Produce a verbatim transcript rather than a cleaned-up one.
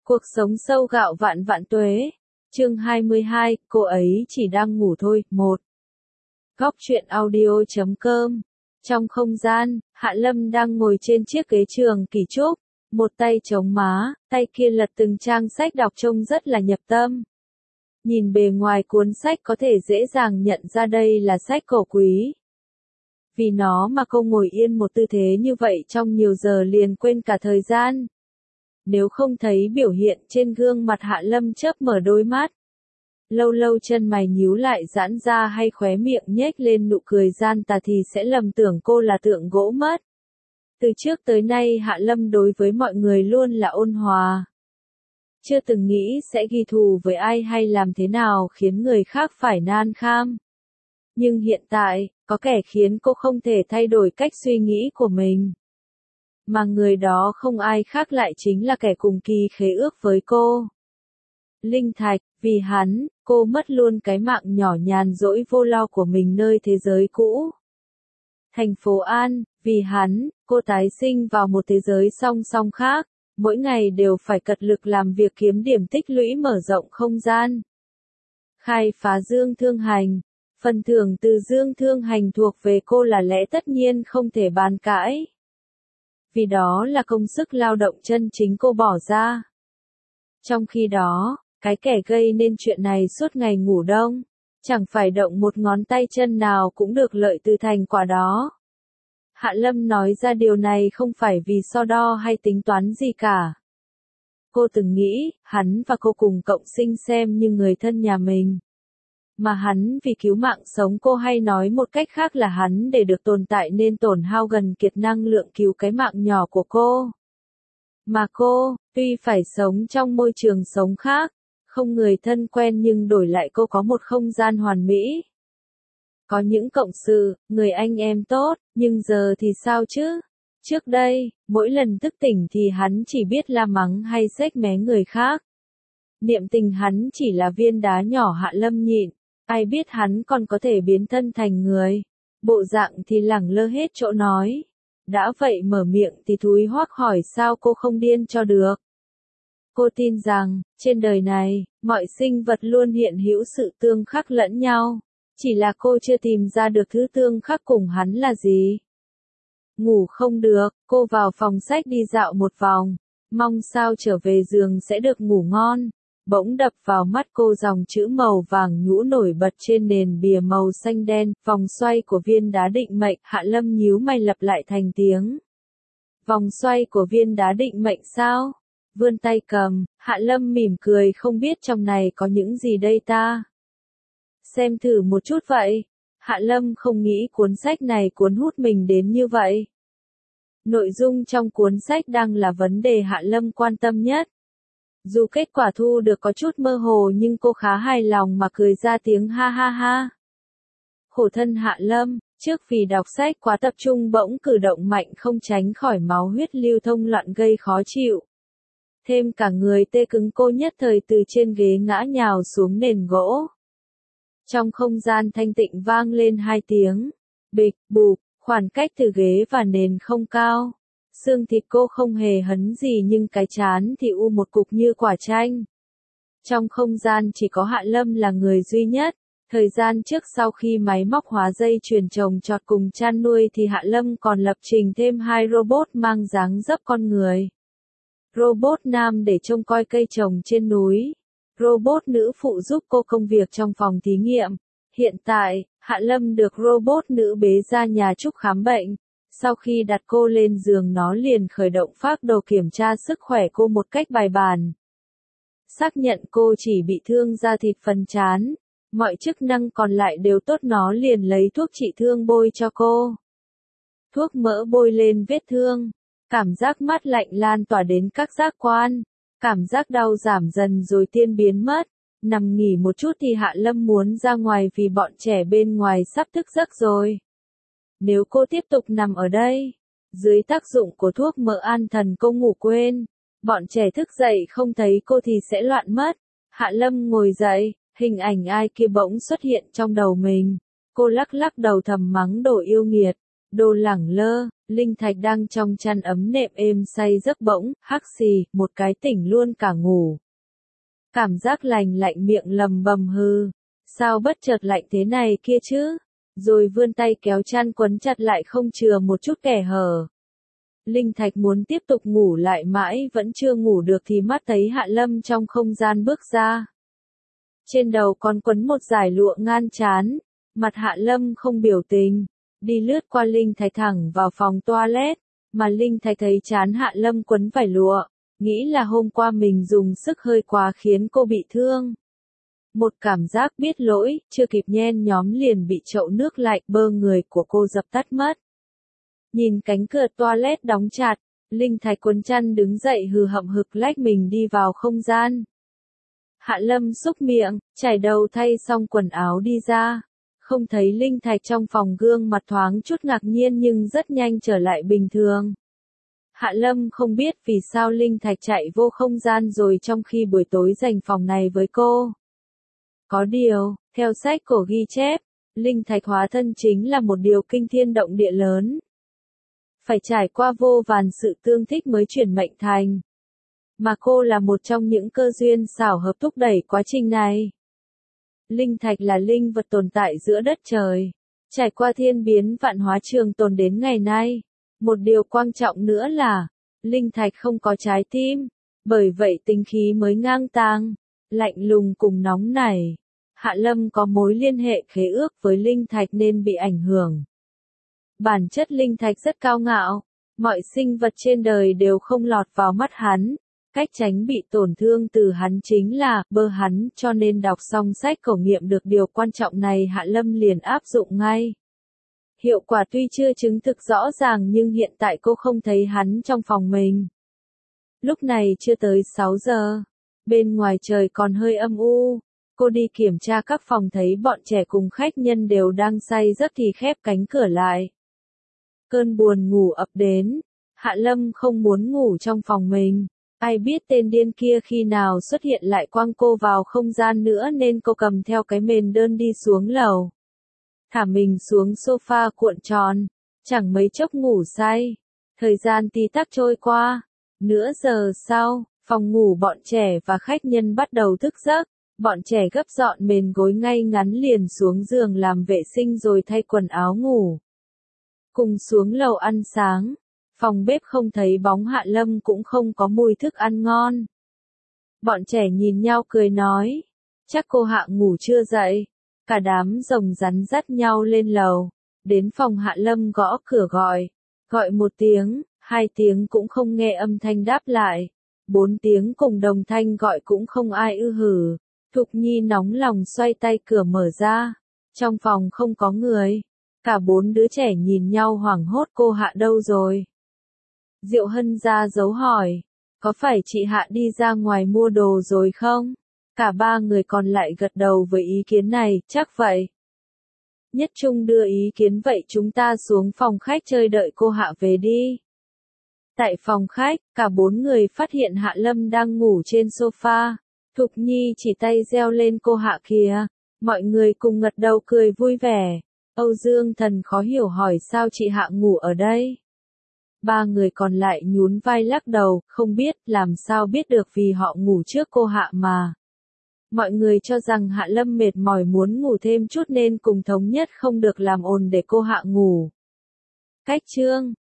Cuộc sống sâu gạo vạn vạn tuế. Chương hai mươi hai, cô ấy chỉ đang ngủ thôi. một. Góc truyện audio chấm com. Trong không gian, Hạ Lâm đang ngồi trên chiếc ghế trường kỷ trúc, một tay chống má, tay kia lật từng trang sách đọc trông rất là nhập tâm. Nhìn bề ngoài cuốn sách có thể dễ dàng nhận ra đây là sách cổ quý. Vì nó mà cô ngồi yên một tư thế như vậy trong nhiều giờ liền quên cả thời gian. Nếu không thấy biểu hiện trên gương mặt Hạ Lâm chớp mở đôi mắt. Lâu lâu chân mày nhíu lại giãn ra hay khóe miệng nhếch lên nụ cười gian tà thì sẽ lầm tưởng cô là tượng gỗ mất. Từ trước tới nay Hạ Lâm đối với mọi người luôn là ôn hòa. Chưa từng nghĩ sẽ ghi thù với ai hay làm thế nào khiến người khác phải nan kham. Nhưng hiện tại, có kẻ khiến cô không thể thay đổi cách suy nghĩ của mình. Mà người đó không ai khác lại chính là kẻ cùng kỳ khế ước với cô. Linh Thạch, vì hắn, cô mất luôn cái mạng nhỏ nhàn rỗi vô lo của mình nơi thế giới cũ. Thành phố An, vì hắn, cô tái sinh vào một thế giới song song khác, mỗi ngày đều phải cật lực làm việc kiếm điểm tích lũy mở rộng không gian. Khai phá Dương Thương Hành, phần thưởng từ Dương Thương Hành thuộc về cô là lẽ tất nhiên không thể bàn cãi. Vì đó là công sức lao động chân chính cô bỏ ra. Trong khi đó, cái kẻ gây nên chuyện này suốt ngày ngủ đông, chẳng phải động một ngón tay chân nào cũng được lợi từ thành quả đó. Hạ Lâm nói ra điều này không phải vì so đo hay tính toán gì cả. Cô từng nghĩ, hắn và cô cùng cộng sinh xem như người thân nhà mình. Mà hắn vì cứu mạng sống cô hay nói một cách khác là hắn để được tồn tại nên tổn hao gần kiệt năng lượng cứu cái mạng nhỏ của cô. Mà cô, tuy phải sống trong môi trường sống khác, không người thân quen nhưng đổi lại cô có một không gian hoàn mỹ. Có những cộng sự, người anh em tốt, nhưng giờ thì sao chứ? Trước đây, mỗi lần thức tỉnh thì hắn chỉ biết la mắng hay xếch mé người khác. Niệm tình hắn chỉ là viên đá nhỏ Hạ Lâm nhịn, ai biết hắn còn có thể biến thân thành người. Bộ dạng thì lẳng lơ hết chỗ nói. Đã vậy mở miệng thì thúi hoác hỏi sao cô không điên cho được. Cô tin rằng, trên đời này, mọi sinh vật luôn hiện hữu sự tương khắc lẫn nhau. Chỉ là cô chưa tìm ra được thứ tương khắc cùng hắn là gì. Ngủ không được, cô vào phòng sách đi dạo một vòng, mong sao trở về giường sẽ được ngủ ngon. Bỗng đập vào mắt cô dòng chữ màu vàng nhũ nổi bật trên nền bìa màu xanh đen, vòng xoay của viên đá định mệnh. Hạ Lâm nhíu mày lặp lại thành tiếng. Vòng xoay của viên đá định mệnh sao? Vươn tay cầm, Hạ Lâm mỉm cười không biết trong này có những gì đây ta. Xem thử một chút vậy. Hạ Lâm không nghĩ cuốn sách này cuốn hút mình đến như vậy. Nội dung trong cuốn sách đang là vấn đề Hạ Lâm quan tâm nhất. Dù kết quả thu được có chút mơ hồ nhưng cô khá hài lòng mà cười ra tiếng ha ha ha. Khổ thân Hạ Lâm, trước vì đọc sách quá tập trung bỗng cử động mạnh không tránh khỏi máu huyết lưu thông loạn gây khó chịu. Thêm cả người tê cứng cô nhất thời từ trên ghế ngã nhào xuống nền gỗ. Trong không gian thanh tịnh vang lên hai tiếng. Bịch, bụp, khoảng cách từ ghế và nền không cao. Xương thịt cô không hề hấn gì nhưng cái trán thì u một cục như quả chanh. Trong không gian chỉ có Hạ Lâm là người duy nhất. Thời gian trước sau khi máy móc hóa dây chuyền trồng trọt cùng chăn nuôi thì Hạ Lâm còn lập trình thêm hai robot mang dáng dấp con người. Robot nam để trông coi cây trồng trên núi. Robot nữ phụ giúp cô công việc trong phòng thí nghiệm. Hiện tại, Hạ Lâm được robot nữ bế ra nhà Trúc khám bệnh. Sau khi đặt cô lên giường nó liền khởi động phác đồ kiểm tra sức khỏe cô một cách bài bản. Xác nhận cô chỉ bị thương da thịt phần trán. Mọi chức năng còn lại đều tốt nó liền lấy thuốc trị thương bôi cho cô. Thuốc mỡ bôi lên vết thương. Cảm giác mát lạnh lan tỏa đến các giác quan. Cảm giác đau giảm dần rồi tiên biến mất. Nằm nghỉ một chút thì Hạ Lâm muốn ra ngoài vì bọn trẻ bên ngoài sắp thức giấc rồi. Nếu cô tiếp tục nằm ở đây, dưới tác dụng của thuốc mỡ an thần cô ngủ quên. Bọn trẻ thức dậy không thấy cô thì sẽ loạn mất. Hạ Lâm ngồi dậy, hình ảnh ai kia bỗng xuất hiện trong đầu mình. Cô lắc lắc đầu thầm mắng đồ yêu nghiệt, đồ lẳng lơ, Linh Thạch đang trong chăn ấm nệm êm say giấc bỗng, hắc xì, một cái tỉnh luôn cả ngủ. Cảm giác lành lạnh miệng lầm bầm hư. Sao bất chợt lạnh thế này kia chứ? Rồi vươn tay kéo chăn quấn chặt lại không chừa một chút kẻ hở. Linh Thạch muốn tiếp tục ngủ lại mãi vẫn chưa ngủ được thì mắt thấy Hạ Lâm trong không gian bước ra. Trên đầu còn quấn một dải lụa ngan trán, mặt Hạ Lâm không biểu tình, đi lướt qua Linh Thạch thẳng vào phòng toilet, mà Linh Thạch thấy trán Hạ Lâm quấn vải lụa, nghĩ là hôm qua mình dùng sức hơi quá khiến cô bị thương. Một cảm giác biết lỗi, chưa kịp nhen nhóm liền bị chậu nước lạnh bơ người của cô dập tắt mất. Nhìn cánh cửa toilet đóng chặt, Linh Thạch cuốn chăn đứng dậy hừ hậm hực lách mình đi vào không gian. Hạ Lâm xúc miệng, chải đầu thay xong quần áo đi ra. Không thấy Linh Thạch trong phòng gương mặt thoáng chút ngạc nhiên nhưng rất nhanh trở lại bình thường. Hạ Lâm không biết vì sao Linh Thạch chạy vô không gian rồi trong khi buổi tối dành phòng này với cô. Có điều, theo sách cổ ghi chép, Linh Thạch hóa thân chính là một điều kinh thiên động địa lớn. Phải trải qua vô vàn sự tương thích mới chuyển mệnh thành. Mà cô là một trong những cơ duyên xảo hợp thúc đẩy quá trình này. Linh Thạch là linh vật tồn tại giữa đất trời, trải qua thiên biến vạn hóa trường tồn đến ngày nay. Một điều quan trọng nữa là, Linh Thạch không có trái tim, bởi vậy tính khí mới ngang tàng, lạnh lùng cùng nóng nảy. Hạ Lâm có mối liên hệ khế ước với Linh Thạch nên bị ảnh hưởng. Bản chất Linh Thạch rất cao ngạo, mọi sinh vật trên đời đều không lọt vào mắt hắn. Cách tránh bị tổn thương từ hắn chính là bơ hắn, cho nên đọc xong sách khẩu nghiệm được điều quan trọng này Hạ Lâm liền áp dụng ngay. Hiệu quả tuy chưa chứng thực rõ ràng nhưng hiện tại cô không thấy hắn trong phòng mình. Lúc này chưa tới sáu giờ, bên ngoài trời còn hơi âm u, cô đi kiểm tra các phòng thấy bọn trẻ cùng khách nhân đều đang say giấc thì khép cánh cửa lại. Cơn buồn ngủ ập đến, Hạ Lâm không muốn ngủ trong phòng mình. Ai biết tên điên kia khi nào xuất hiện lại quăng cô vào không gian nữa nên cô cầm theo cái mền đơn đi xuống lầu. Thả mình xuống sofa cuộn tròn, chẳng mấy chốc ngủ say. Thời gian tí tắc trôi qua. Nửa giờ sau, phòng ngủ bọn trẻ và khách nhân bắt đầu thức giấc. Bọn trẻ gấp dọn mền gối ngay ngắn liền xuống giường làm vệ sinh rồi thay quần áo ngủ. Cùng xuống lầu ăn sáng. Phòng bếp không thấy bóng Hạ Lâm cũng không có mùi thức ăn ngon. Bọn trẻ nhìn nhau cười nói, chắc cô Hạ ngủ chưa dậy. Cả đám rồng rắn dắt nhau lên lầu, đến phòng Hạ Lâm gõ cửa gọi. Gọi một tiếng, hai tiếng cũng không nghe âm thanh đáp lại. Bốn tiếng cùng đồng thanh gọi cũng không ai ư hử. Thục Nhi nóng lòng xoay tay cửa mở ra. Trong phòng không có người. Cả bốn đứa trẻ nhìn nhau hoảng hốt cô Hạ đâu rồi. Diệu Hân ra dấu hỏi, có phải chị Hạ đi ra ngoài mua đồ rồi không? Cả ba người còn lại gật đầu với ý kiến này, chắc vậy. Nhất Trung đưa ý kiến vậy chúng ta xuống phòng khách chơi đợi cô Hạ về đi. Tại phòng khách, cả bốn người phát hiện Hạ Lâm đang ngủ trên sofa. Thục Nhi chỉ tay reo lên cô Hạ kìa. Mọi người cùng gật đầu cười vui vẻ. Âu Dương Thần khó hiểu hỏi sao chị Hạ ngủ ở đây. Ba người còn lại nhún vai lắc đầu, không biết, làm sao biết được vì họ ngủ trước cô Hạ mà. Mọi người cho rằng Hạ Lâm mệt mỏi muốn ngủ thêm chút nên cùng thống nhất không được làm ồn để cô Hạ ngủ. Cách chương